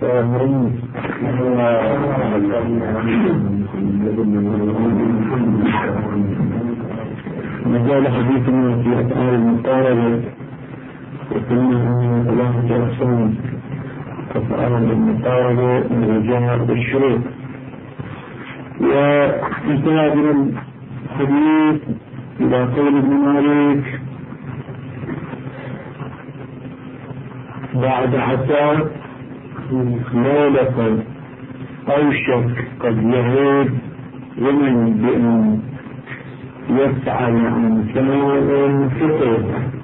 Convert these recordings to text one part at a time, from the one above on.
مازال حديثنا في أفعال المقاربة، وكلها ثلاثة أقسام: أفعال المقاربة، الرجاء، والشروط. وانتهى من الحديث إلى قول ابن مالك: بعد عسى ليلة أوشك قد يغيب ومن بأن يفعل عن كمال فطر.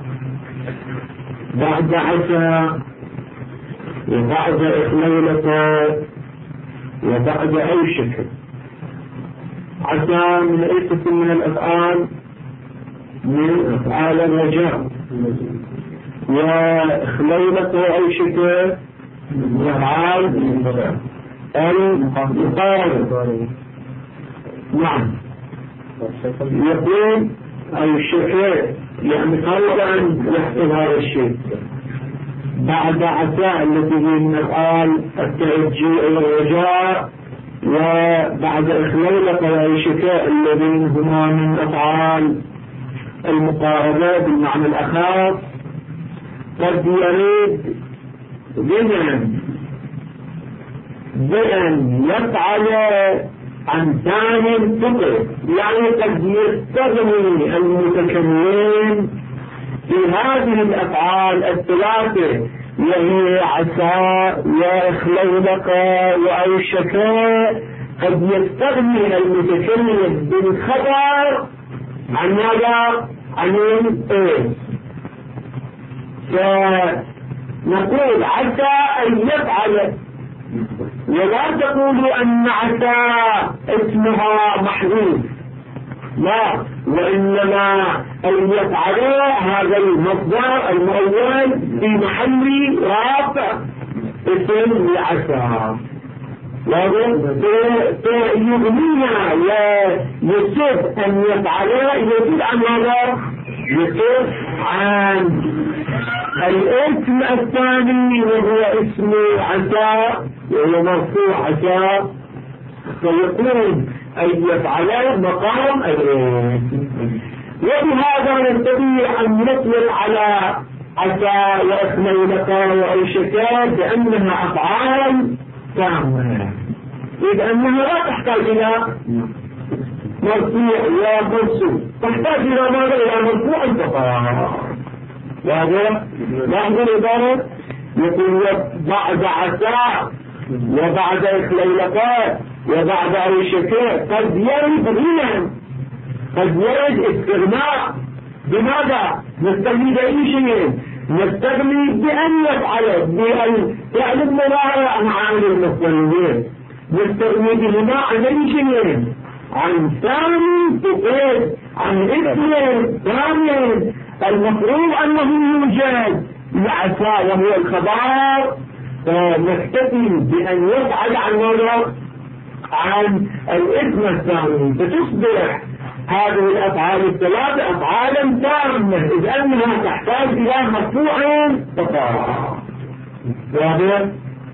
بعد عسى وبعد ليلة وبعد أوشك. عسى من أي قسم من الأفعال؟ من أفعال الرجاء. وخليلة وأوشك أفعال المقاربة. نعم. يقول أوشك يعني قبل أن يحصل هذا الشيء. بعد عسى التي هي من أفعال الترجي إلى الرجاء، وبعد إخليلة وأوشك الذين هما من أفعال المقاربة بالمعنى الأخاص، قد يريد بأن يفعل عن ثاني فطر، يعني قد يستغني المتكلمين في هذه الأفعال الثلاثة وهي عسى وإخليلق وأوشك، قد يستغني المتكلم بالخبر عن ماذا؟ عن ايه؟ فنقول عسى أن يفعل، ولا تقولوا أن عسى اسمها محذوف، لا، وإنما أن يفعل هذا المصدر المؤول في محل رافع اسم لعسى، يغنينا ويصف أن يفعل يصف عن ماذا؟ يصف عن الاسم الثاني وهو اسم عسى وهو مرفوع عسى، فيكون أن يفعل مقام الاسم. وبهذا نستطيع أن نطلق على عسى وإخليلق وأوشك بأنها أفعال تامة، إذ أنها لا تحتاج إلى مرفوع ولا منصوب، تحتاج إلى ماذا؟ إلى مرفوع فقط. واضح؟ لاحظوا العبارة، يقول بعد عسى وبعد إخليلق وبعد أوشك قد يرد غنى، قد يرد استغناء. بماذا؟ نستغني بأي شيء؟ نستغني بأن يفعل بفعل المضارع عن عامل المستغنين، نستغني بهما عن أي شيء؟ عن ثاني فقر، عن اسم ثاني المفروض أنه يوجد لعسى وهو الخبر، فنكتفي بأن يفعل عن ماذا؟ عن الاسم الثاني، فتصبح هذه الأفعال الثلاثة أفعالا تامة، إذ أنها تحتاج إلى مرفوع فقط. واضح؟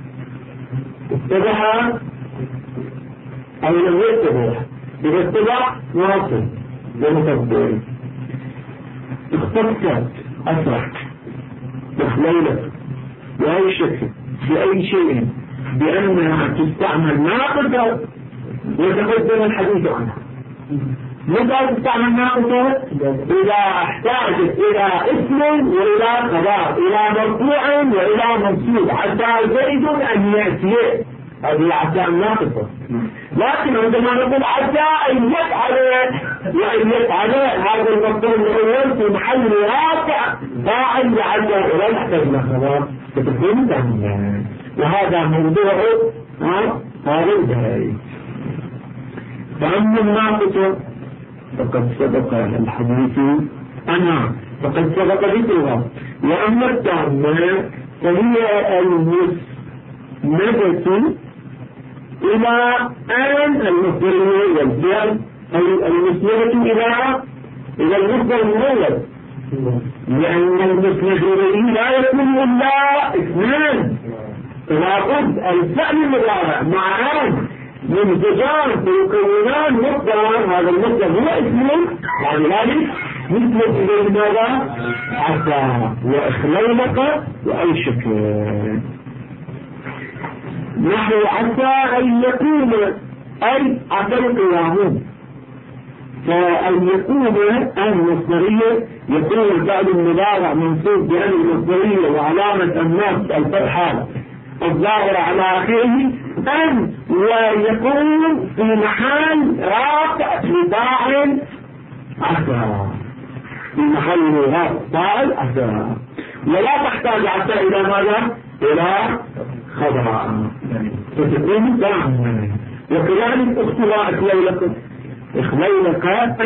اتبع أو لم يتبع؟ إذا اتبع واصل ومتبع. اختصت أسرع بخليلة وأوشك بأي شيء بأنها تستعمل ناقصة، وتقدم الحديث عنها. متى تستعمل ناقصة؟ إذا احتاجت إلى اسم وإلى خبر، إلى مرفوع وإلى منصوب، حتى زيد أن يأتي، هذه عسى ناقصة. لكن عندما نقول عسى أن يفعل وأن يفعل، هذا المفعول الأول في محل رافع فاعل لعسى، ولا نحتاج إلى خبر، فتكون تامة. وهذا موضوع هذا البيت. فأما الناقصة فقد سبق الحديث عنها، فقد سبق ذكرها. وأما التامة فهي المسندة إلى أن المصدر والفعل، أي المسندة إلى المصدر المولد، لأن المسند إليه لا يكون إلا اثنان، فلابد الفعل المضارع مع أن يمزجان فيكونان مصدرا، هذا المصدر هو اسم يعني ذلك مثل إليه ماذا؟ عسى وإخليلك وأوشك. نحو عسى أن يكون أي عسى القيامون، فأن يكون المصدرية يكون الفعل المضارع منصوب بأن المصدرية وعلامة النصب الفتحة الظاهرة على آخره أن ويكون في محل رافع لفاعل عسى، في محل رافع فاعل عسى، ولا تحتاج عسى إلى ماذا؟ إلى خبر، فتكون دائما. وكذلك اختلاء إخليلك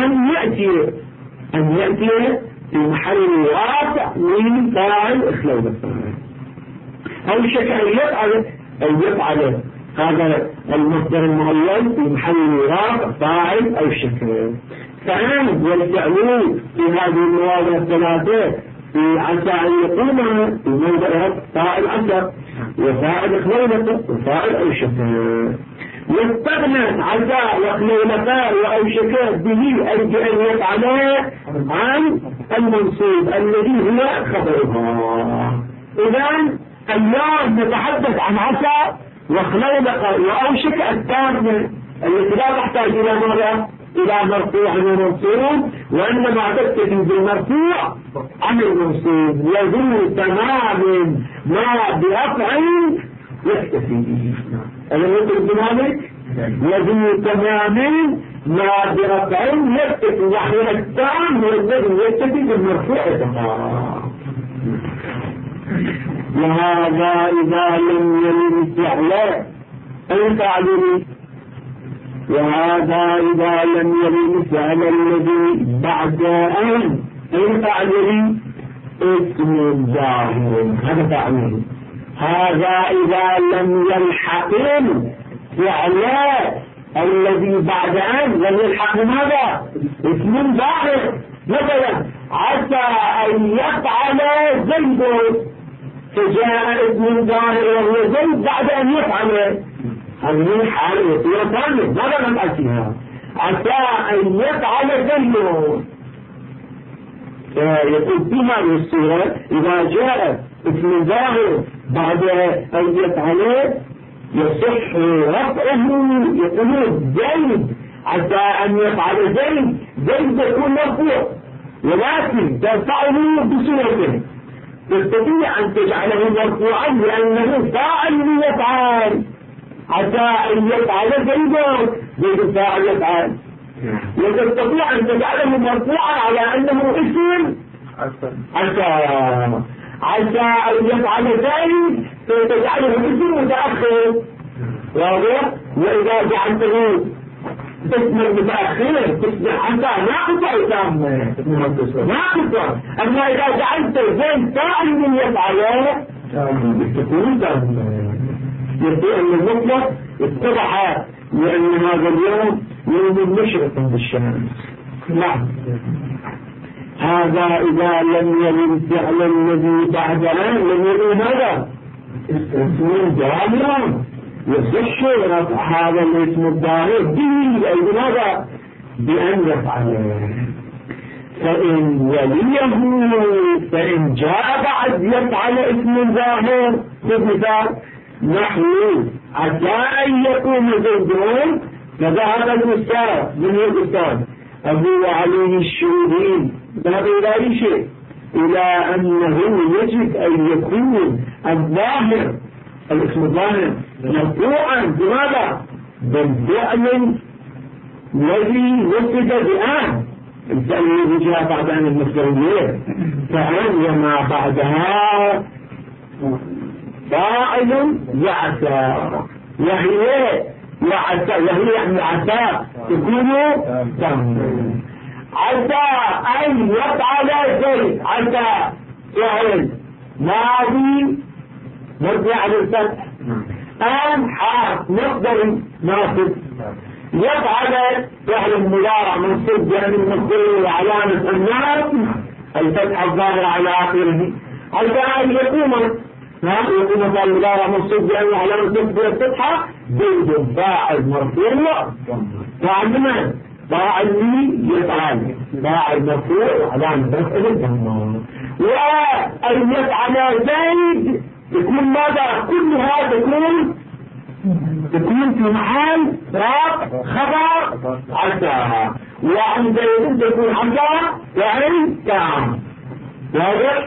أن يأتي في محل رافع من فاعل إخليلك، أو شك أن يفعل هذا المصدر المعين في محل رافع فاعل أو شك. فأن والفعلون في هذه المواضع الثلاثة في عسى أن يقوم في موضع فاعل عسى وفاعل إخليلك وفاعل أو شك. يستغنى عسى وإخليلك وأوشك به أي بأن يفعل عن المنصوب الذي هو خبرها. إذن اليوم نتحدث عن عسى وإخليلك وأوشك الثانية التي لا تحتاج إلى ماذا؟ إلى مرفوع ومنصوب، وإنما تكتفي بالمرفوع عن المنصوب وذو تمام ما برفع يكتفي به. أنا يقول بذلك وذو تمام ما برفع يكتفي، وحين التام هو الذي يكتفي بالمرفوع فقط. وهذا إذا لم يلم فعلا أي فعل، وهذا إذا لم يلم فعل الذي بعد أن أي فعل اسم ظاهر، هذا فعله. هذا إذا لم يلحق فعل الذي بعد أن لم يلحق ماذا؟ اسم ظاهر. مثلا عسى أن يفعل زيد، فجاء اسم ظاهر وهو زيد بعد أن يفعل، هذه الحالة يصير ثانية ماذا نفعل فيها؟ عسى أن يفعل زيد، يقول في هذه الصورة إذا جاء اسم ظاهر بعد أن يفعل يصح رفعه، يقولون زيد عسى أن يفعل زيد، زيد يكون مرفوع، ولكن ترفعه بصورته تستطيع أن تجعله مرفوعا لأنه فاعل يفعل، عسى أن يفعل زيد فاعل يفعل، وتستطيع أن تجعله مرفوعا على أنه اسم عسى أن يفعل زيد فتجعله اسم متأخر، واضح؟ وإذا جعلته اسم متأخر تصبح عسى ناقصة إسام ناقصة. أما إذا جعلت زيد فاعل يفعل تكون تام. يقول أن المطلق اتضح لأن هذا اليوم يوم مشرق بالشمس. نعم. هذا إذا لم يلم فعل الذي بعد أن لم يلم هذا اسم ظاهر يصح رفع هذا الاسم الظاهر به أي بماذا؟ بأن يفعل. فإن جاء بعد يفعل اسم ظاهر بمثال نحو عسى أن يكون زيدون، فذهب الأستاذ من الأستاذ أبو علي الشهودين ذهب إلى أي شيء؟ إلى أنه يجب أن يكون الظاهر الاسم الظاهر مرفوعا بماذا؟ بالفعل الذي وصف بآن، الفعل الذي جاء بعد أن المصدرية، فأن وما بعدها فاعل يعسى، وهي يعني عسى تكون تم. عسى أن يفعل زيد، عسى فعل ماضي مبني على الفتح، أن حرف مصدر ناصب، يفعل فعل مضارع منصوب بأن المصدر وعلامة النصب الفتحة الظاهرة على آخره. عسى أن يقوم يقول مثلا مضارع منصوب بأنه علامة نصبه الفتحة زيد فاعل مرفوع فاعل من؟ فاعل لي يفعل فاعل مرفوع علامة رفعه الضمة. وأن يفعل زيد يكون ماذا؟ كل هذا تكون في محل رفع خبر عسى، وعن زيد تكون عسى فعل تام واضح؟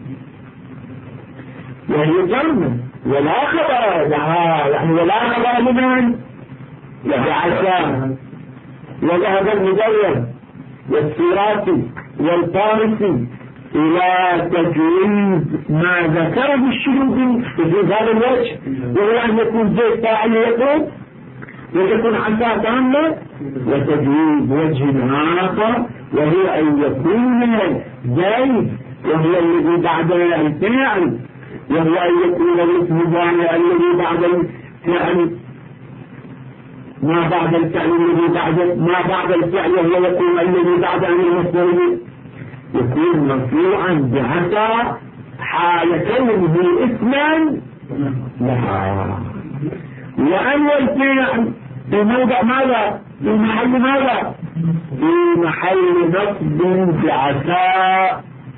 وهي جمع ولا خبر لها، يعني ولا خبر لمن؟ لعسى. وذهب المدرب والسيراتي والفارسي إلى تجويد ما ذكر بالشروط في هذا الوجه، وهو أن يكون زيد فاعل يقول وتكون عسى تامة، وتجويد وجه آخر وهي أن يكون زيد وهو الذي بعد الفعل، وهو أن يكون الاسم الضامر الذي بعد الفعل ما بعد الفعل الذي بعد ما بعد الفعل، وهو يكون الذي بعد أن المصدر يكون مرفوعا بعسى حال كونه اسما لها. وأن الفعل في موضع ماذا؟ في محل ماذا؟ في محل نصب بعسى.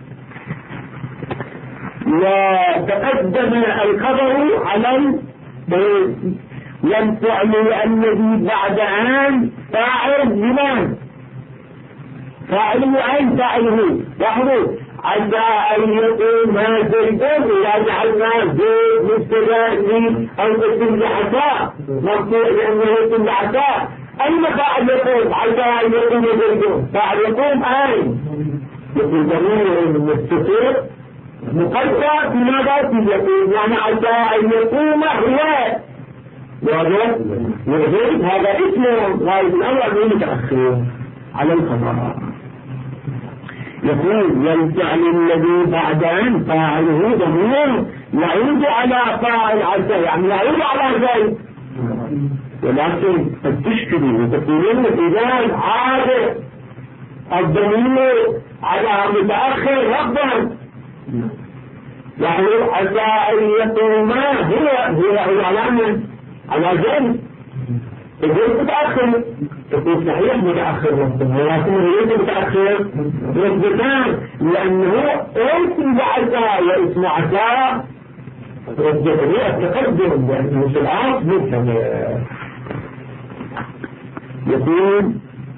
وتقدم الخبر على والفعل الذي بعد أن فاعل لمن؟ فاعله أين فاعله؟ لاحظوا عسى أن يكون ما زيد إذا جعلنا زيد مبتدأ أو اسم لعسى مرفوع لأنه اسم لعسى. أين فاعل يقوم؟ عسى أن يكون زيد فاعل يقوم أين؟ يقول ضمير مستتر مقدر في ماذا؟ في يقوم، يعني عسى أن يقوم هو وزيد هذا اسمه غاية الأمر من متأخر على الخبر. يقول والفعل الذي بعد أن فاعله ضمير يعود على فاعل عسى، يعني يعود على زيد، ولكن قد تشكلي وتقولون إذا عاد الضمير على متأخر رفضا، يعني عسى أن يقوم هو علامة على زيد يقول متأخر، يقول صحيح متأخر ولكنه ليس متأخر رتبتان، لأنه اسم عسى واسم عسى رتبتان التقدم، لأنه في العاص مفهم. يقول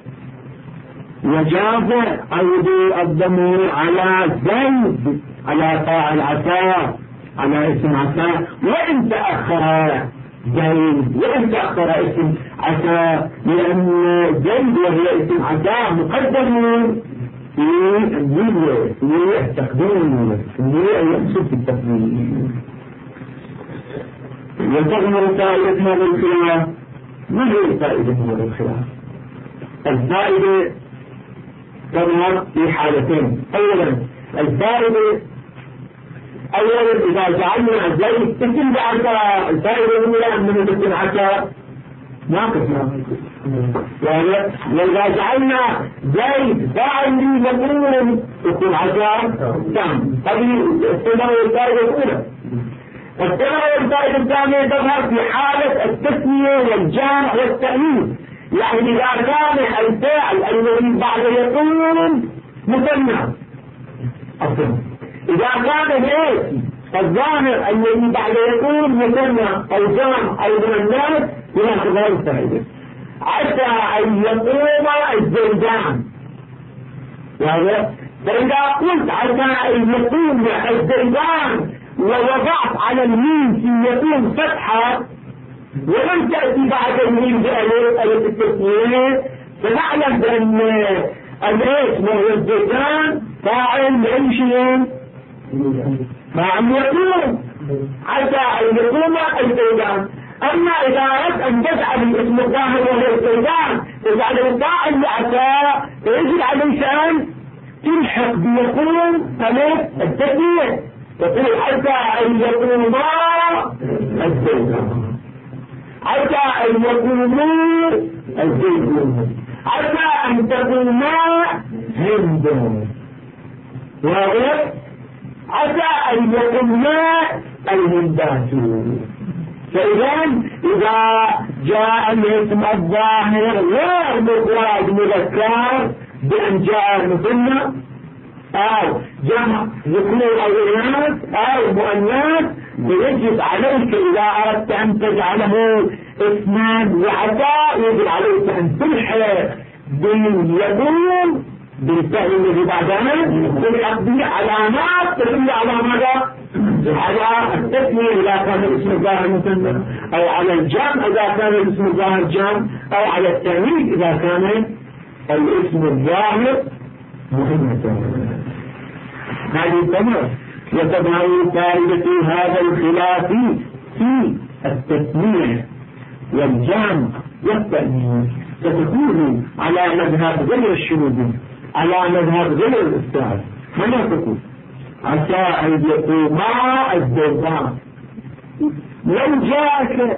وجاز عود الضمير على زيد على فاعل عسى على اسم عسى، وإن تأخر زيد وإن تأخر اسم عسى، لأن زيد وهي اسم عسى مقدم في النية في التقديم، النية يقصد في التقديم. وتغمر فائدة هذا الخلاف. ما هي فائدة هذا الخلاف؟ الفائدة تظهر في حالتين. أولا الفائدة إذا جعلنا زيد اسم بعسى، الفائدة الأولى أنه اسم عسى ناقص وإذا جعلنا زيد فاعل لي مفعول يكون عسى تام. هذه الثمرة والفائدة الأولى. الثمرة والفائدة الثانية تظهر في حالة التسمية والجمع والتأنيث، يعني إذا كان الفعل الذي بعد يكون مثنى أصلا، إذا كان الظاهر الذي بعد يكون مثنى أو جمع أو من الناس يأخذ هذه الفائدة. عسى أن يقوم الزيدان، فإذا قلت عسى أن يقوم الزيدان ووضعت على الميم في يكون فتحة ولم تأتي بعد الميم بألف التسمية، فنعلم بأن الاسم وهو الزيدان فاعل لأي شيء فاعل يقوم، عسى أن يقوم الزيدان. أما إذا أردت أن تجعل الاسم الظاهر وهو الزيدان تجعله فاعل لعسى، فيجب عليك أن تلحق بيقوم ألف التسمية، تقول عسى أن يقوم الزيدان، عسى أن يقوموا الزيدون، عسى أن تقوما هند، واضح؟ عسى أن يقوما الهندات. فإذا إذا جاء الاسم الظاهر غير مفرد مذكر بأن جاء مثنى أو جمع ذكور أو إناث أو مؤنث، فيجب عليك إذا أردت أن تجعله اسما وعطاء يجب عليك أن تلحق باليقين بالفعل الذي بعدها تلحق به علامات تدل على ماذا؟ على التثنية إذا كان الاسم الظاهر مثنى، أو على الجمع إذا كان الاسم الظاهر جمع، أو على التأنيث إذا كان الاسم الظاهر مؤنثا. هذه تمام. وتظهر فائدة هذا الخلاف في التثنية والجمع والتأنيث، فتكون على مذهب غير الشروط، على مذهب غير الاستعاذ. ماذا تقول؟ عسى أن يقوما الزوجان. لو جاءك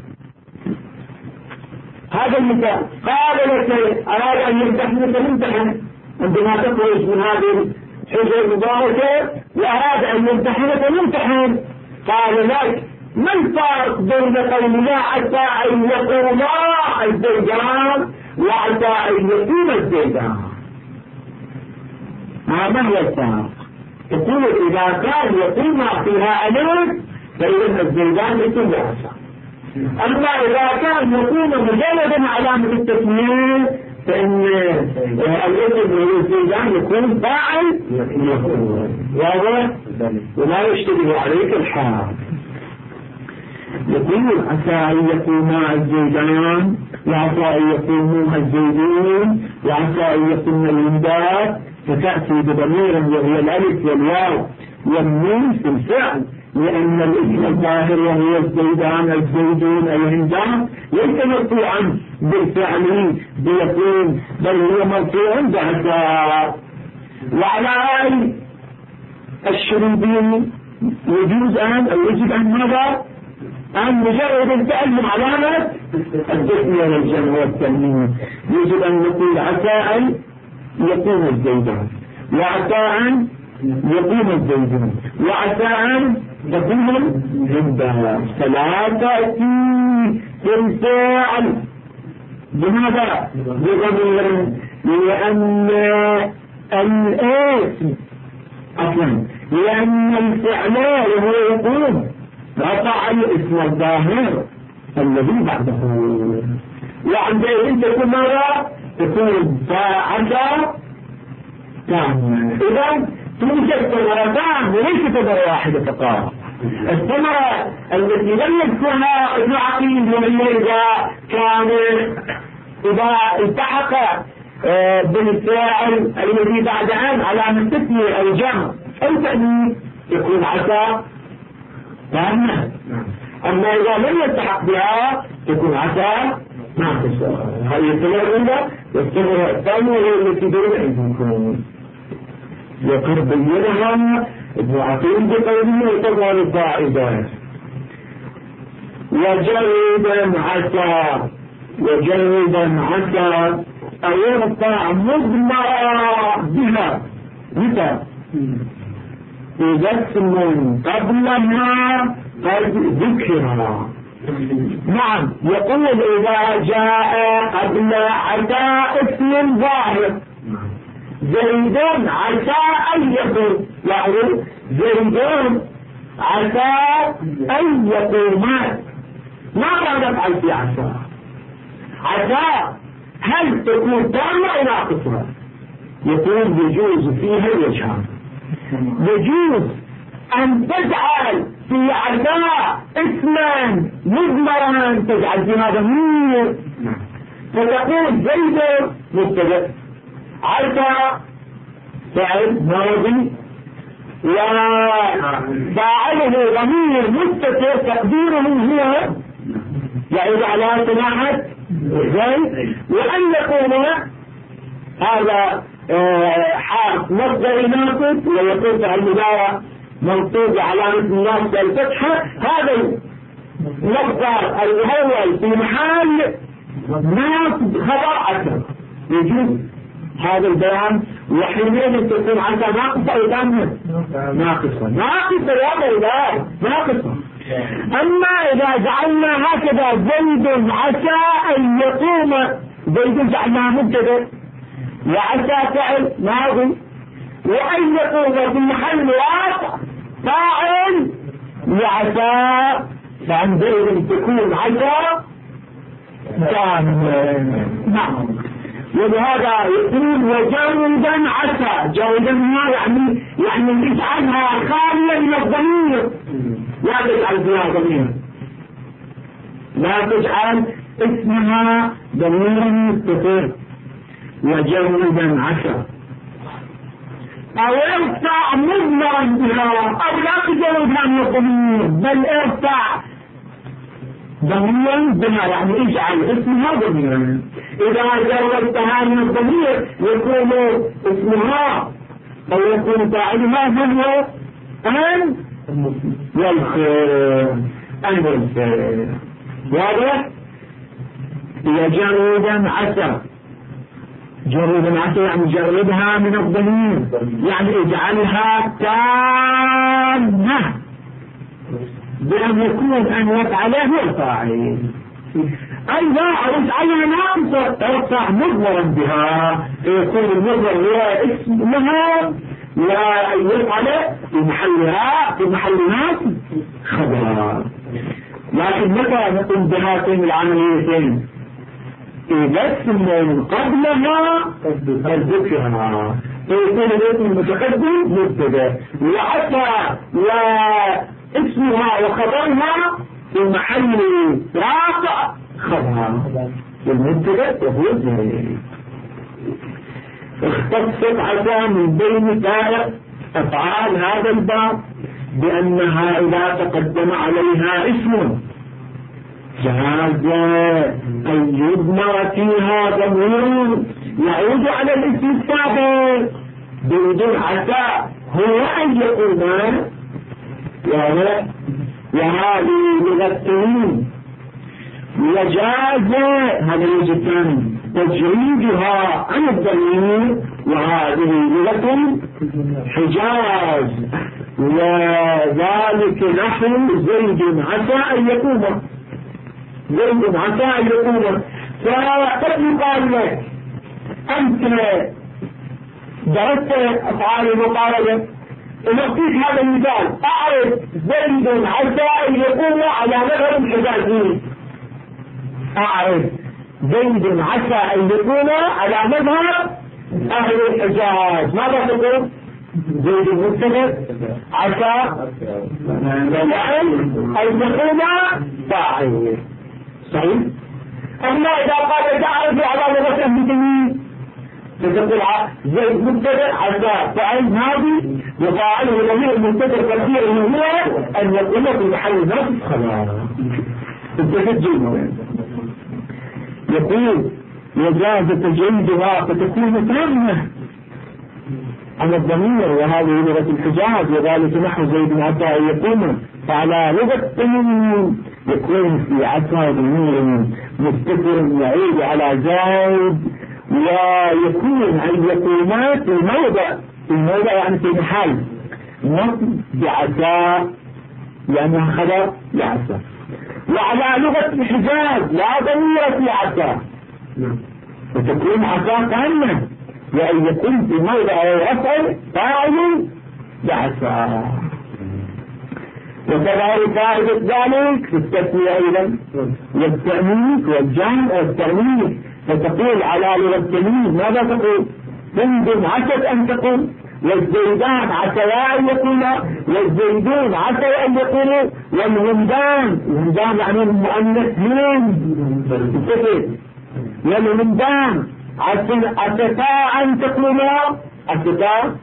هذا المثال قال لك أراد أن يمتحنك ممتحن عندما تخرج من هذه الحجة المباركة وأراد أن يمتحنك ممتحن، قال لك ما الفارق بين قولنا عسى أن يقوما الزوجان وعسى أن يقوم الزوجان؟ ما هو الفارق؟ تقول إذا كان يقوم فيها ألف فإذا الزوجان يكون بعسى، أما إذا كان يكون مجردا علامة التثنية فإن الاسم والزوجان يكون فاعل واضح ولا يشتبه عليك الحال. يقول عسى أن يقوما الزوجان وعسى أن يقوموها الزوجون وعسى أن يقوم الهندات، فتأتي بضمير وهي الألف والواو والنون في الفعل، لأن الاسم الظاهر وهو الزوجان الزوجون الهندان ليس مرفوعا بالفعل بيكون، بل هو مرفوع بعسى. وعلى هذه الشروطين يجوز أو يجب أن ماذا؟ أن مجرد التألم علامة التثنية والجمع والتأنيث، يجب أن نقول عسى أن يقوم الزوجان وعسى أن يقوم الزوجان وعسى أن تقوم الهندات، فلا تأتي في الفعل بماذا؟ بضمير، لأن الاسم أصلا لأن الفعل وهو يقوم رفع الاسم الظاهر الذي بعده، وعندئذ تكون ماذا؟ تكون فعسى ثانية. إذا توجد ثمرتان وليس ثمرة واحدة فقط. الثمرة التي لم يذكرها ابن عقيل وهي إذا التحق بالفاعل الذي بعد أن على التثنية أو جمع أو تأنيث يكون عسى ثانية، أما إذا لم يلتحق بها تكون عسى ما تسأل. هذه الثمرة الأولى. والثمرة الثانية هي التي بين أيديكم يقر بينها ابن عقيل بقوله وتظهر الفائدات. وجردا عسى أن يرفع مضمرا بها متى؟ إذا اسم قبلها قد ذكرها. نعم، يقول إذا جاء قبل عسى اسم ظاهر زيد عسى أن يقوم، يعني زيد عسى أن يقوم، ماذا نفعل في عسى؟ عسى هل تكون تامة أو ناقصة؟ يكون يجوز فيها الوجهان. يجوز أن تجعل في عسى اسما مضمرا تجعل في هذا ضمير فتقول زيد مبتدأ عسى فعل ماضي وفاعله ضمير مستتر تقديره هو يعود على صناعة زيد، وأن يكون هذا حرف مصدر ناقص ويكون فعل مضارع منصوب علامة النصب الفتحة، هذا المصدر الأول في محل نصب خبر عسى يجوز هذا البيان، وحينئذ تكون عسى ناقصة أو تامة؟ ناقصة يا مولاي ناقصة. أما إذا جعلنا هكذا زيد عسى أن يقوم، زيد جعلناه مبتدأ وعسى فعل ماضي، وأن يقوم في محل واقع فاعل وعسى، فعندئذ تكون عسى تامة. نعم. ولهذا يقول وجودا عسى، جودا ما يعني اجعلها خالية من الضمير، لا تجعل فيها ضمير، لا تجعل اسمها ضمير مستتر. وجودا عسى او ارفع مضمرا بها، او لا تجودها من الضمير بل ارفع ضميرا بها، يعني اجعل اسمها ضميرا. اذا جردتها من الضمير يكون اسمها او يكون فاعلها من هو ان والخير، ان والخير. واضح؟ جرودا عسى، جرودا عسى يعني جردها من الضمير، يعني اجعلها تامة بأن يكون أن يفعله هو الفاعل. أي لا اجعلها ناقصة، ارفع مضمرا بها، يكون المضمر هو اسمها لا يفعل في محلها في محل ناس خبرها. لكن متى نقوم بهاتين العمليتين؟ إذا اسم قبلها الذكرها فيكون الاسم المتقدم مبتدا، وحتى واسمها وخبرها في محل رافع خبرها والمبتدا وهو الزميل. اختصت عسى من بين سائر أفعال هذا الباب بأنها إذا تقدم عليها اسم جاز أن يضمر فيها ضمير يعود على الاسم السابق بدون عسى هو أن يقوم، وهذه لغة التمييز. وجاز هذا الوجه الثاني تجريدها عن الضمير، وهذه لغة حجاز، وذلك نحو زيد عسى أن يقوم، زيد عسى أن يقوم. فقد يقال لك أنت درست أفعال المقاربة، ونعطيك هذا المثال، أعرف زيد عسى أن يقوم على مذهب الحجازي، أعرف زيد عسى أن يكون على مذهب أهل الحجاز. ماذا تقول؟ زيد مبتدأ عسى أن يكون فاعل، صحيح؟ أما إذا قال تعرف على لغة المتميز فتقول زيد مبتدأ عسى فاعل ماضي وفاعله ضمير مبتدأ كثير هو أن يكون في محل نصب خلاص. يقول وجاز تجريدها فتكون تامة على الضمير، وهذه لغة الحجاز، وذلك نحو زيد عسى أن يقوم. فعلى لغة التمييز يكون في عسى ضمير مستتر يعود على زيد، ويكون أن يقوما في موضع يعني في محل نصب بعسى لأنها خبر لعسى. وعلى لغة الحجاز لا ضمير في عسى، فتكون عسى تامة، وأن يكون في موضع رفع فاعل بعسى. وكذلك فائدة ذلك في التسمية أيضا والتأنيث والجمع والتأنيث، فتقول على لغة التمييز ماذا تقول؟ زيد عسى أن تقول، والزيدان عسى أن يكونا، والزيدون عسى أن يكونوا، والهمدان، الهمدان يعني المؤنث والهمدان عسى أن تكونا، عسى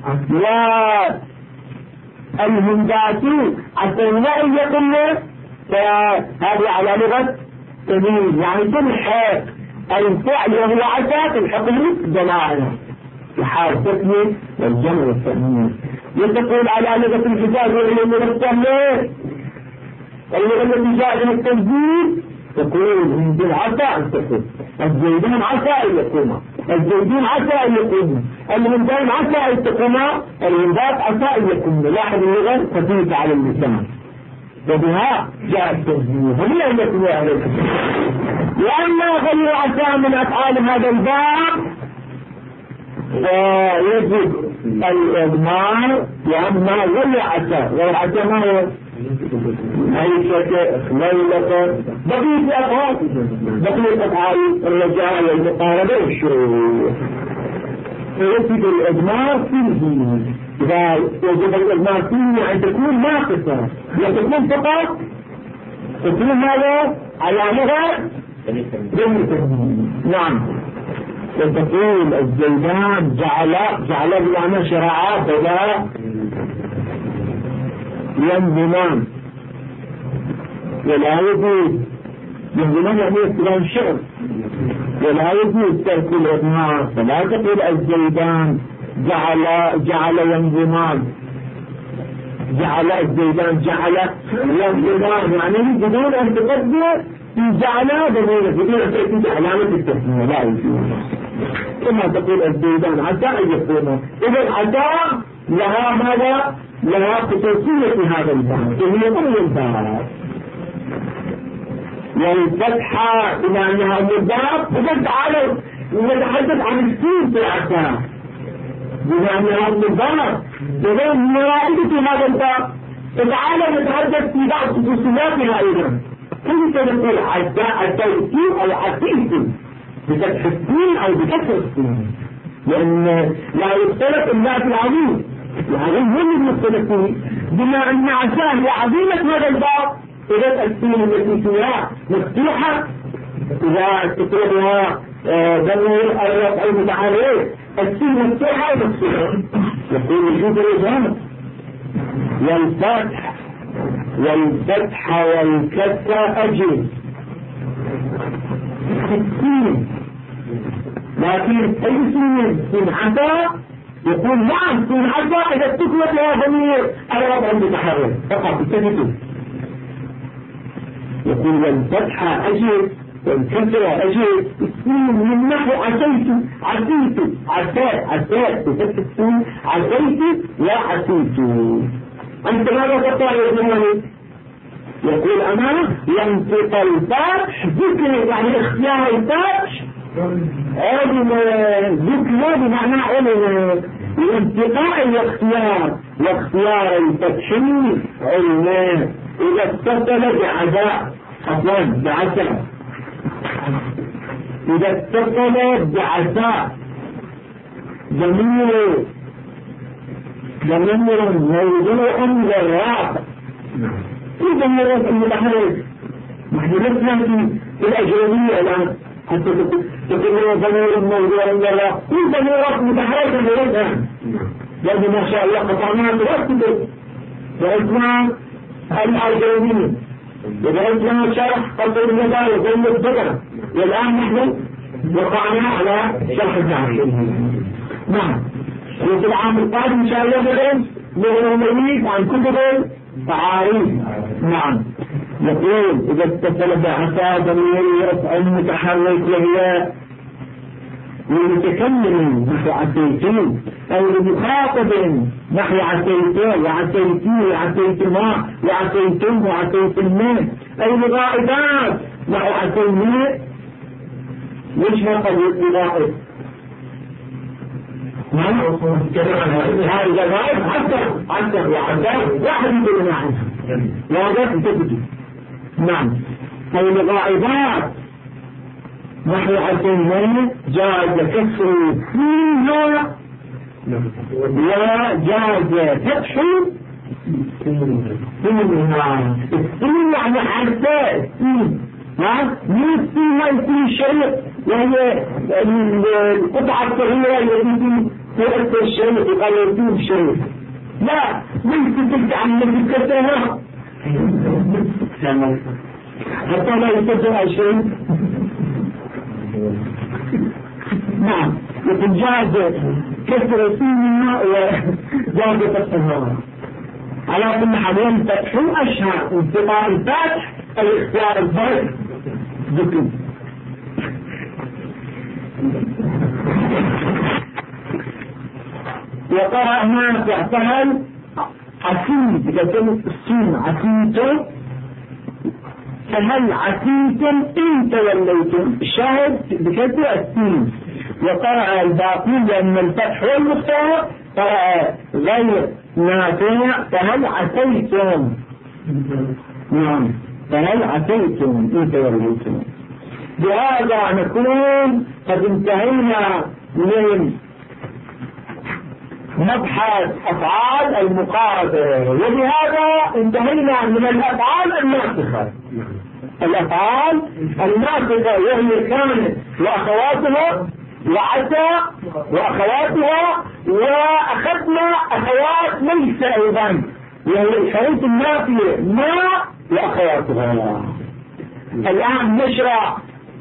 والهمدات عسى أن يكونا، فهذه على لغة تمييز، يعني تلحق الفعل وهو عسى تلحقه ضمائر في حال التسمية والجمع والتأنيث. وتقول على لغة الحجاز وهي لغة التأنيث، اللغة التي جاءت من التنزيل تقول من عسى أن تكون، الزيدان عسى أن يكون، الزيدون عسى أن يقوموا، الهندان عسى أن تقوما، الهندات عسى أن يقوموا. لاحظ اللغة خفيفة على اللسان، وبها جاء التنزيه. فهي أن يكون أهل الحسن. وأما غير عسى من أفعال هذا الباب يجب الإضمار. وأما غير عسى، غير عسى ما هو؟ عيشة، ليلة، بقية أفعال، بقية أفعال الرجاء والمقاربة والشروع. فيجب الإضمار فيه. إذا يجب الإضمار فيه أن تكون ناقصة، وتكون فقط تكون هذا علامها نعم. وتقول الزيدان جعل بمعنى شرعات ولا ينضمان، ولا يجوز ينضمان يعني استلام الشغل، ولا يجوز ترك الإضمار. فلا تقول الزيدان جعل ينضمان، جعل الزيدان جعل ينضمان، يعني بدون أن تقدر في جعل بدون أن تأتي علامة التسمية، لا يجوز. كما تقول الزيدان عسى أن يكون. إذا عسى لها ماذا؟ لها خصوصية هذا الباب، وهي أم الباب. والفتحة إلى أنها أم الباب، وقد تعالوا نتحدث عن السين في عسى بما أنها أم الباب، وغير مرائدة هذا الباب. فتعالى نتحدث في بعض خصوصياتها أيضا. كيف نقول عسى التوكيد أو عسيت بفتح السين أو بكسر السين؟ لأن لا يختلف إلا في العظيم، العظيم هم المختلفين. بما أن عساه لعظيمة هذا الباب، إذا السين التي فيها مفتوحة، إذا تكتبها ضمير الرفع المتحرك، السين مفتوحة ومفتوحة، يقول وجود الإجهام. والفتح والكسر أجل السين، لكن أي سين عسى يقول نعم سين عسى إذا تكتب لها ضمير الرفع المتحرك فقط بتجده. يقول والفتح أجل والكسر أجل. السين من نحو عسيت عسات بفتح السين عسيت وعسيت. أنت ماذا تقول يا زماني؟ يقول أنا ينطق الفتح ذكر، يعني اختيار الفتح علم ذكر بمعنى علم الانتقاء الاختيار، واختيار الفتح علم. إذا اتصل بعزاء بعسى، إذا اتصل بعسى ضمير موضوع للرافع، كل ضمير المتحرك نحن لسنا في الأجنبية الآن حتى تكون ضمير موضوع للرافع، كل ضميرات متحركة الآن، لأن ما شاء الله قطعناها في الوقت وإسمها الأجنبية، وإسمها شرح قصر المدار وزي الذكر، والآن نحن وقعنا على شرح الزعر. نعم. وفي العام القادم إن شاء الله بدأ نغنى عن كتب تعاريف. نعم. يقول إذا اتصل بعسى ضمير رفع متحرك وهي للمتكلم نحو عسيتين، أو لمخاطب نحو عسيتين وعسيتين وعسيتما وعسيتم وعسيتما، أو لغائبات نحو عسيتين. وش هذا الغائب؟ هذا الغائب حتى واحد يقول عنها واضح تجد. نعم. أو لغائبات نحو عسيتين جاز كسر فيها وجاز فتح فيها. السين يعني حرفاء السين، مو السين ما يكون الشريط وهي القطعة الصغيرة التي تؤثر الشريط يقال يكون الشريط، لا ليس تلك عن التي كسرها حتى لا يسجل الشريط. نعم. لكن جاز كسر سينما وجاز فتحها على كل حال. ينفتح أشهر انتقاء الفتح الاختيار الفتح ذكر. وقرأ نافع فهل عسيت بكلمة السين عسيتم، فهل عسيتم إن توليتم، الشاهد بكلمة السين. وقرأ الباقين لأن الفتح والمفتاح، قرأ غير نافع فهل عسيتم، نعم فهل عسيتم إن توليتم. بهذا نكون قد انتهينا من مبحث أفعال المقاربة، وبهذا انتهينا من الأفعال الناسخة. الأفعال الناسخة وهي كانت وأخواتها وعسى وأخواتها، وأخذنا أخوات ليس أيضا وهي الحروف النافية ما وأخواتها. الآن نشرع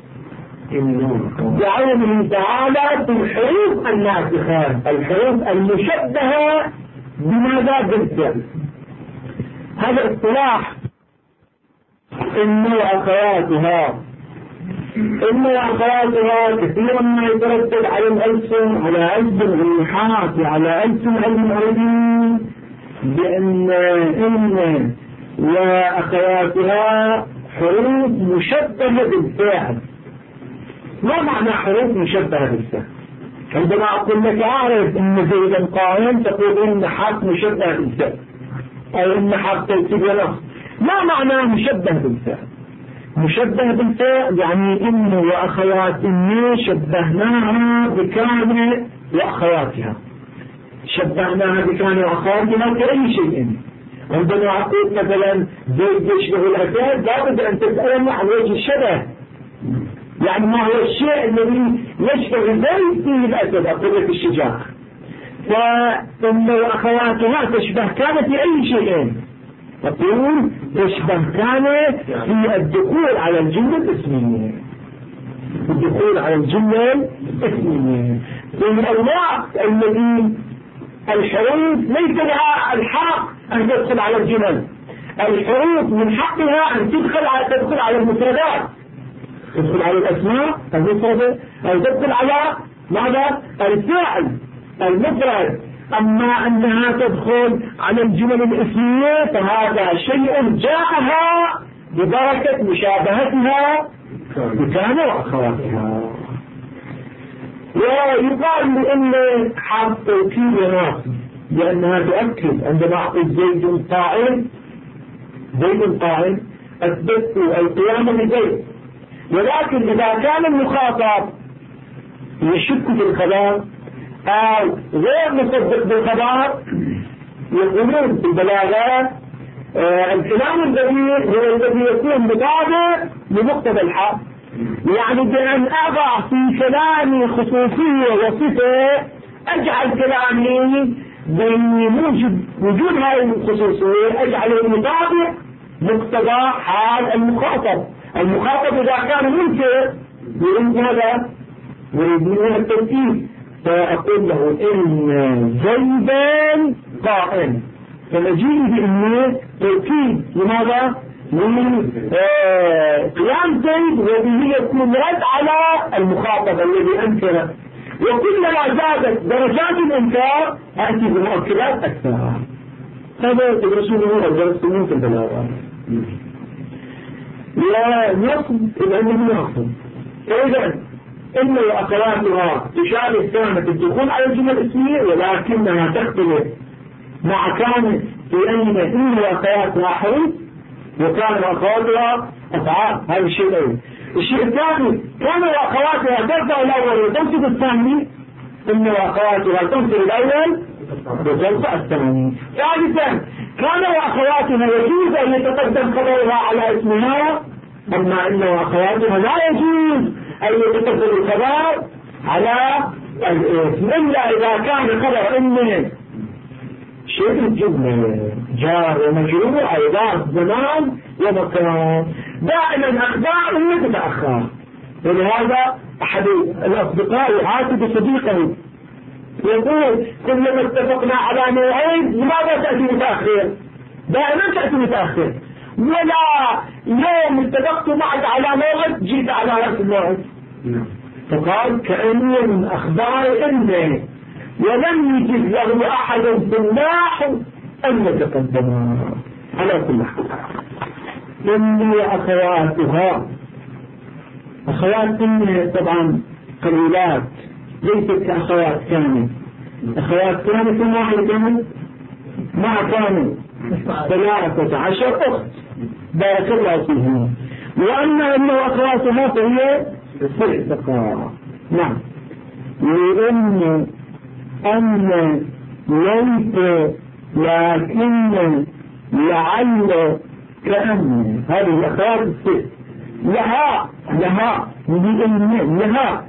بعونه تعالى في الحروف الناسخة، الحروف المشبهة بماذا؟ بالفعل. هذا اصطلاح إن وأخواتها، إن وأخواتها كثيرا ما يتردد على الألسن، على ألسن النحاة وعلى ألسن المعربين بأن إن وأخواتها حروف مشبهة بالفعل. ما معنى حروف مشبهة بالفعل؟ عندما أقول لك أعرف إن زيدا قائم تقول إن حرف مشبه بالفعل أو إن حرف توكيد ونصب. ما معنى مشبه بالفعل؟ مشبه بالفعل يعني إن وأخوات إن شبهناها بكان وأخواتها، شبهناها بكان وأخواتها كأي شيء. عندما أقول مثلا زيد يشبه الأسد لابد أن تسألني عن وجه الشبه، يعني ما هو الشيء الذي يشبه زيد فيه الأسد؟ أقول لك الشجاعة. فإن وأخواتها تشبه كان في أي شيء؟ تقول تشبه كان في الدخول على الجملة الاسمية، الدخول على الجملة الاسمية. من الوقت الذي الحروف ليس لها الحق أن تدخل على الجمل، الحروف من حقها أن تدخل على المفردات، تدخل على الأسماء المفردة أو تدخل على ماذا؟ الفعل المفرد. أما أنها تدخل على الجمل الاسمية فهذا شيء جاءها ببركة مشابهتها بكان وأخواتها. ويقال بأن حرف توكيد وناصب لأنها تؤكد. عندما أقول زيد قائم، زيد قائم أثبت القيام لزيد، ولكن إذا كان المخاطب يشك في الخبر أو غير مصدق بالخبر يقولون في البلاغات الكلام البليغ هو الذي يكون مطابق لمقتضى الحق، يعني بأن أضع في كلامي خصوصية وصفة أجعل كلامي بموجب وجود هذه الخصوصية أجعله مطابق مقتضى حال المخاطب. المخاطب إذا كان منكر يريد هذا، يريد منه التوكيد، فأقول له إن زيدا قائم، فنجيه بإنه توكيد. لماذا؟ من قيام زيد وبه يكون رد على المخاطب الذي أنكره. وكلما زادت درجات الإنكار أأتي بمؤكدات أكثر. هذا تدرسونه أو درستموه في البلاغة. لا نصب لأنه نصب. فإذا إن وأخواتها تشابه كانت الدخول على الجمل الاسمية، ولكنها تختلف مع كانت في إن وأخواتها حروف وكان وأخواتها أفعال. هذا الشيء الأول. الشيء الثاني كان وأخواتها ترفع الأول وتنصب الثاني، إن وأخواتها تنصب الأول وترفع الثاني. ثالثا كان وأخواتها يجوز أن يتقدم خبرها على اسمها، أما إن وأخواتها لا يجوز أن يتقدم الخبر على الاسم إلا إذا كان خبر إن شيء الجملة جار ومجرور أو ظرف زمان ومكان. دائما أخبار إنه تتأخر. ولهذا أحد الأصدقاء يعاتب صديقه يقول كلما اتفقنا على موعد لماذا تأتي متأخر؟ دائما تأتي متأخر، ولا يوم اتفقت معك على موعد جيت على رأس الموعد. فقال كأني من أخبار إنه ولم يجد له أحد في النحو أن يتقدم على كل حال. إني أخواتها، أخوات إنه طبعا قليلات ليست كأخوات كامل. أخوات كامل كم واحد كامل مع كامل 13 أخت بارك الله فيهم. وأما إنه أخواتها فهي 6. نعم. لأن ليس لكن لعل كأن هذه الأخوات 6 لها لها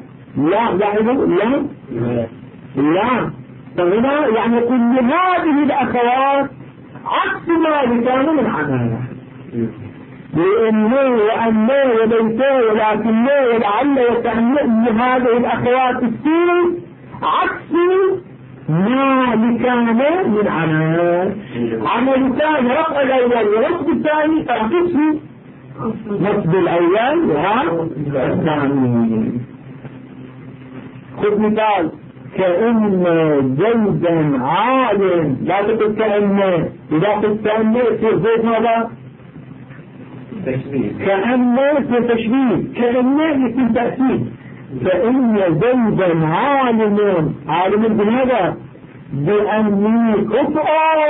لا فهنا يعني كل هذه الأخوات عكس ما لكان من عنها. لأنه وأنه وليس ولكنه ولعل وكأن هذه الأخوات 6 عكس ما لكان من عنها. عمل كان رفع الأول ورفع الثاني تعكسه نصب الأول والثاني. خذ مثال كأن زيدا عالم، لا تقل كأن، إذا قلت كأن يصير زيد ماذا؟ كأن يصير تشبيه، كأن يصير تأكيد. فإن زيدا عالم بماذا؟ بأني كفء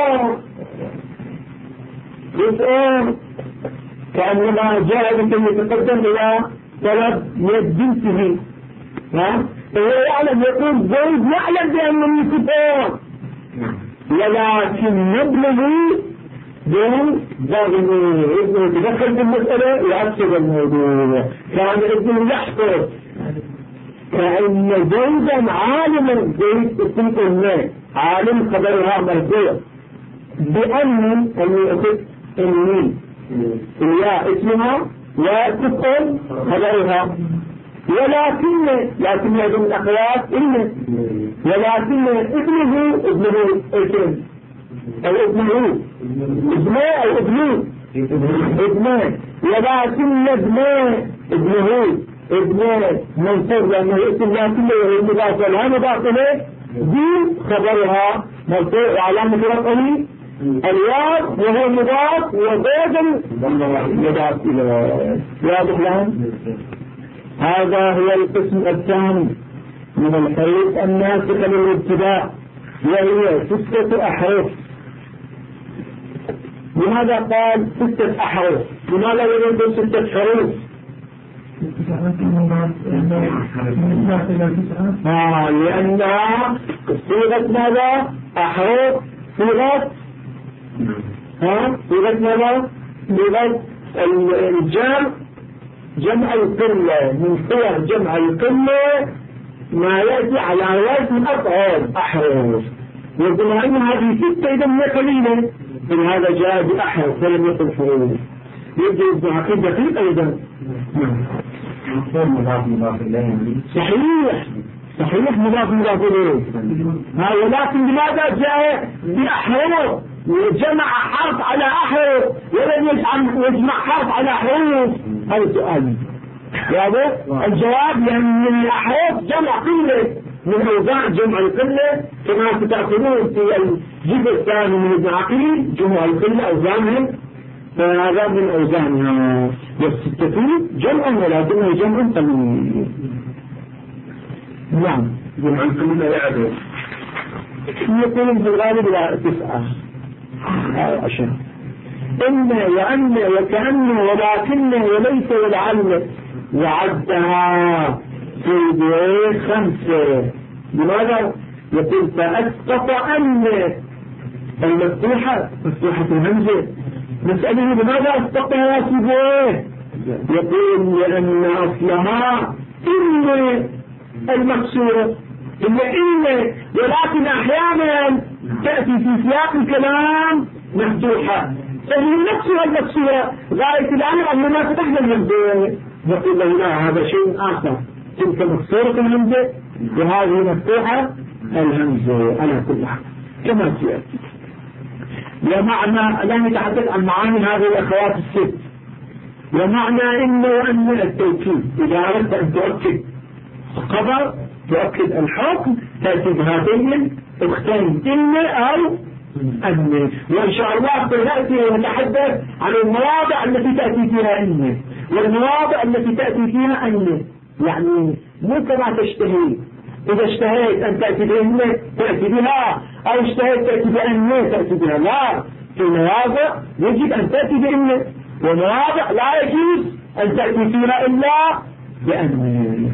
كأنما جاء بكي يتقدم إلى طلب يد فهو يعلم، يقول زيد يعلم بأنني كفء، ولكن ابنه ابنه يتدخل في المسألة يعكس الموضوع. كان ابنه يحفظ كأن زيدا عالما، زيد اسم أمه عالم خبرها مرفوع بأن أني الياء اسمها وكفء خبرها، لكن هذه الأخوات إنه ولكن ابنه اسم أو ابنه ولكن ابنه منصور لأنه اسم لكن له مضاف لها مضاف إليه دي خبرها مرفوع وعلامة رفعه الواو وهو مضاف وزيد مضاف إليه. واضح لهم؟ هذا هو القسم الثاني من الحروف الناسخة للابتداء، وهي 6 أحرف. لماذا قال 6 أحرف؟ لماذا يقول 6 حروف؟ لأنها صيغة ماذا؟ أحرف صيغة ماذا؟ صيغة جمع القلة، من صيغ جمع القلة ما يأتي على وزن أفعال أحرف، وبما أن هذه 6 إذا من قليلة من هذا جاء بأحرف ولم يقل حروف. يبدأ ابن عقيل دقيق أيضا. صحيح مضاف إليه. ولكن لماذا جاء بأحرف وجمع حرف على أحرف ولم يجمع حرف على حروف؟ هذا سؤال. الجواب لأن الأحرف جمع قلة من أوزان جمع القلة، كما ستأخذون في الجزء الثاني من ابن عقيل جمع القلة أوزانهم، فهذا من أوزانها والستة جمعا ولكنه جمع قليل. نعم جمع القلة يعدل يقولون في الغالب إلى 9 أو 10. إن وأن وكأن ولكن وليس ولعل وعدها في 5. لماذا؟ يقول فأسقط أن المفتوحة الهمزة. نسأله لماذا أسقطها في يقول لأن أصلها إن المكسورة إن ولكن أحيانا تأتي في سياق الكلام مفتوحة، فهي نفسها المكسورة غاية الأمر أننا فتحنا الهمزة. نقول له لا، هذا شيء آخر، تلك مكسورة الهمزة وهذه مفتوحة الهمزة على كل حال كما سيأتي. ومعنى لا نتحدث عن معاني هذه الأخوات 6. ومعنى إن وأن التوكيد إذا أردت أن تؤكد الخبر تؤكد الحكم تأتي بهذين الاختين إن أو أن. وإن شاء الله سنأتي ونتحدث عن المواضع التي تأتي فيها إن والمواضع التي تأتي فيها أن. يعني مو كما تشتهي، إذا اشتهيت أن تأتي بإن تأتي بها، أو اشتهيت تأتي بأن تأتي بها. لا، في مواضع يجب أن تأتي بإن، ومواضع لا يجوز أن تأتي فيها إلا بأن.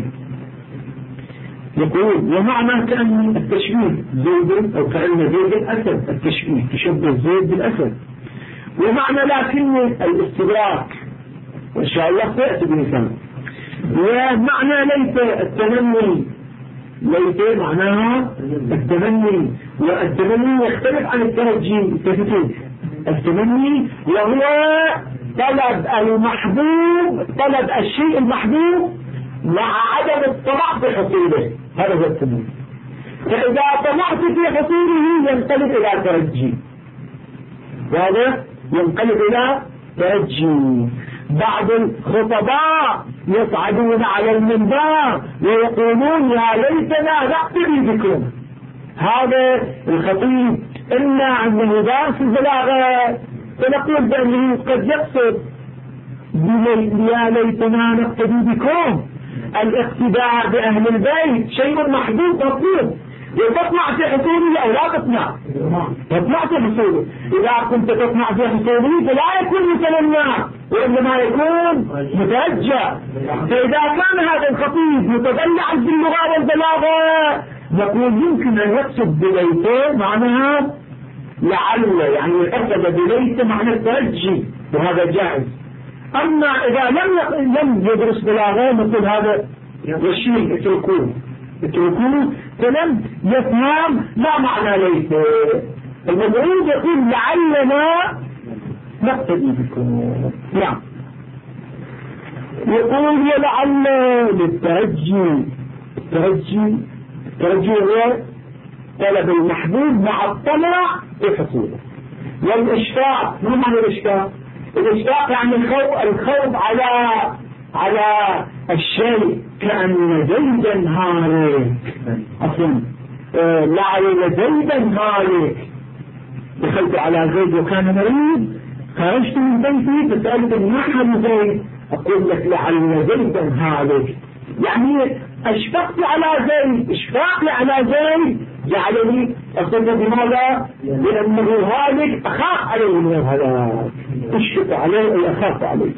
يقول ومعنى كأن التشبيه زيد أو كأن زيد الأسد، التشبيه تشبه زيد بالأسد. ومعنى لكن الاستدراك، وإن شاء الله سيأتي بإنسان. ومعنى ليس التمني، ليس معناها التمني، والتمني يختلف عن الترجي. التمني وهو طلب المحبوب، طلب الشيء المحبوب مع عدم الطمع في حصوله، هذا هو التمني. فإذا طمعت في حصوله ينقلب إلى ترجي، وهذا ينقلب إلى ترجي. بعض الخطباء يصعدون على المنبر ويقولون يا ليتنا نقتدي بكم. هذا الخطيب إما عنده درس البلاغة، فنقول بأنه قد يقصد يا ليتنا نقتدي بكم الاقتداء بأهل البيت شيء محبوب مطلوب، وتطمع في حصوله أو لا تطمع؟ تطمع في حصوله. إذا كنت تطمع في حصوله فلا يكون متمنى، وإنما يكون مترجى. فإذا كان هذا الخطيب متدلعا في اللغة والبلاغة نقول يمكن أن يقصد بليته معناها لعل، يعني يقصد بليته معنى الترجي، وهذا جائز. أما إذا لم يدرس بلاغة نقول هذا يشيل اتركوه فلم يفهم ما معنى ليس. المدعوين يقول لعلنا نقتدي بكم. نعم، يقول لعل للترجي. الترجي هو طلب المحبوب مع الطمع في حصوله. والإشفاق، ما معنى الإشفاق؟ الإشفاق يعني الخوف على الشيء، كأن زيدا هالك. أصلا لعل زيدا هالك، دخلت على زيد وكان مريض، خرجت من بيتي فسألت ما حل زيد، أقول لك لعل زيدا هالك، يعني أشفقت على زيد، إشفاقي على زيد جعلني أقول بماذا؟ لأنه هالك أخاف عليه من الهلاك، أشفق عليه أي أخاف عليه.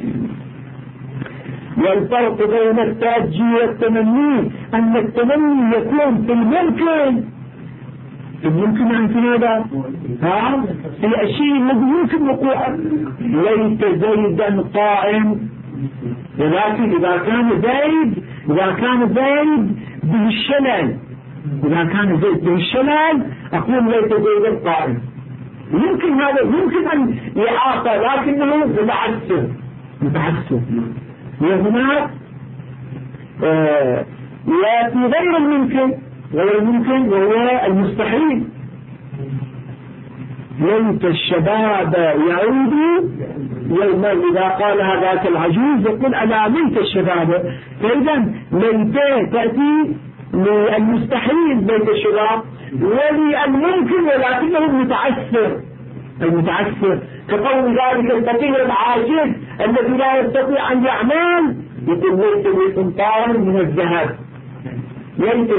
والفرق بين الترجي والتمني أن التمني يكون في الممكن أن في هذا في الشيء الذي يمكن وقوعه. ليت زيدا قائم، ولكن إذا كان زيد به الشلل، أقول ليت زيدا قائم. يمكن هذا يمكن أن يعاطى، لكنه متعسر. وهناك يأتي غير الممكن وهو المستحيل. ليت الشباب يعود يوم إذا قال هذاك العجوز يقول ألا ليت الشباب. فإذا ليت تأتي للمستحيل بيت الشباب، وللممكن ولكنه المتعسر كقول ذلك الفقير العاجز الذي لا يستطيع أن يعمل، يقول ليت لي قائم من الذهب، ليت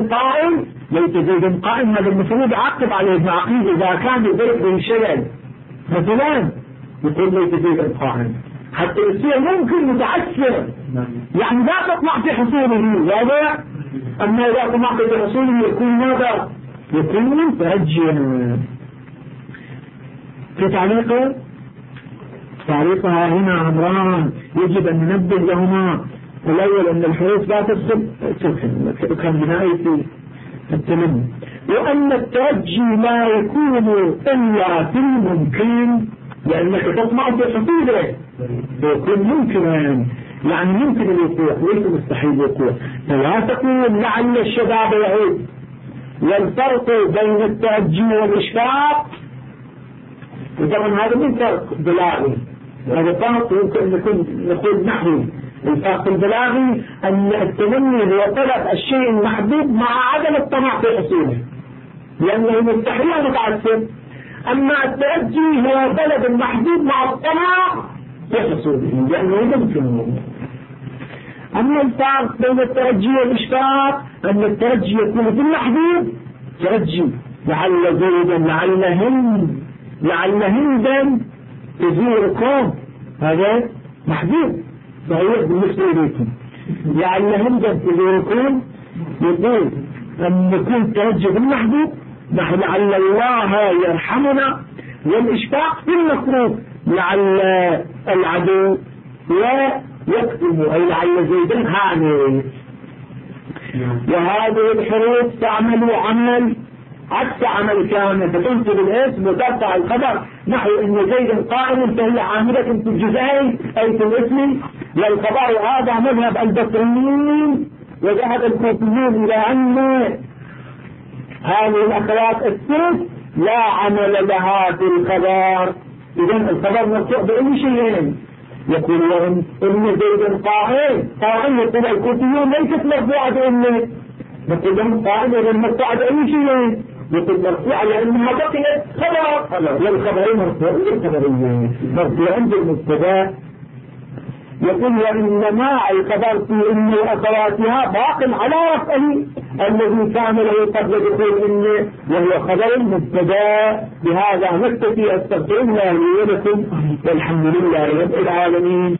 زيدا قائم. هذا المفروض يعقب عليه ابن عقيل إذا كان البيت به شلل مثلا، يقول ليت زيدا قائم حتى يصير ممكن متعسر، يعني لا تطمع في حصوله واضح. أما إذا طمعت في حصوله يكون ماذا؟ يكون ترجيا. في تعليقها هنا أمران يجب أن ننبه لهما. الأول أن الحروف لا تفصل كان بنائي في التمني، وأن الترجي لا يكون إلا في الممكن، لأنك تطمع في حصوله يكون ممكنا، يعني ممكن الوقوع ليس مستحيل الوقوع. فلا تقول لعل الشباب يعود. والفرق بين الترجي والإشفاق، طبعا هذا من فرق بلاغي، هذا فرق يمكن نقول نحوي. الفرق البلاغي أن التمني هو طلب الشيء المحبوب مع عدم الطمع في حصوله، لأنه مستحيل متعسر. أما الترجي هو طلب المحبوب مع الطمع في حصوله لأنه يمكن. أما الفرق بين الترجي والإشفاق أن الترجي يكون في المحبوب ترجي لعل زيدا لعل هندا تزوركم، هذا محبوب صحيح بالنسبة إليكم، لعل هندا تزوركم. يقول أن يكون ترجي في المحبوب نحن لعل الله يرحمنا، والإشفاق في المكروه لعل العدو لا يكتم أي لعل زيدا هاني. وهذه الحروف تعمل عمل عكس عمل كامل، فتنصب الاسم وترفع الخبر نحو ان زيدا قائم فهي عاملة في الجزئين اي في الاسم والخبر. هذا مذهب البصريين، وذهب الكوفيون الى ان هذه الاخلاق الست لا عمل لها في الخبر. اذا الخبر مرفوع باي شيئين، يقول لهم ان زيدا قائم يقول الكوفيون ليست مرفوعة بانه، يقول لهم قائم غير مرفوعة باي شيئين، يقول مرفوعة لانها بقيت خبر، والخبرين مرفوعين بالمبتدا. يقول وإنما الخبر في إن وأخواتها باق على رفعه الذي كان له قبل دخول إن وهو خبر المبتدا. بهذا نكتفي، أستغفر الله لي ولكم والحمد لله رب العالمين.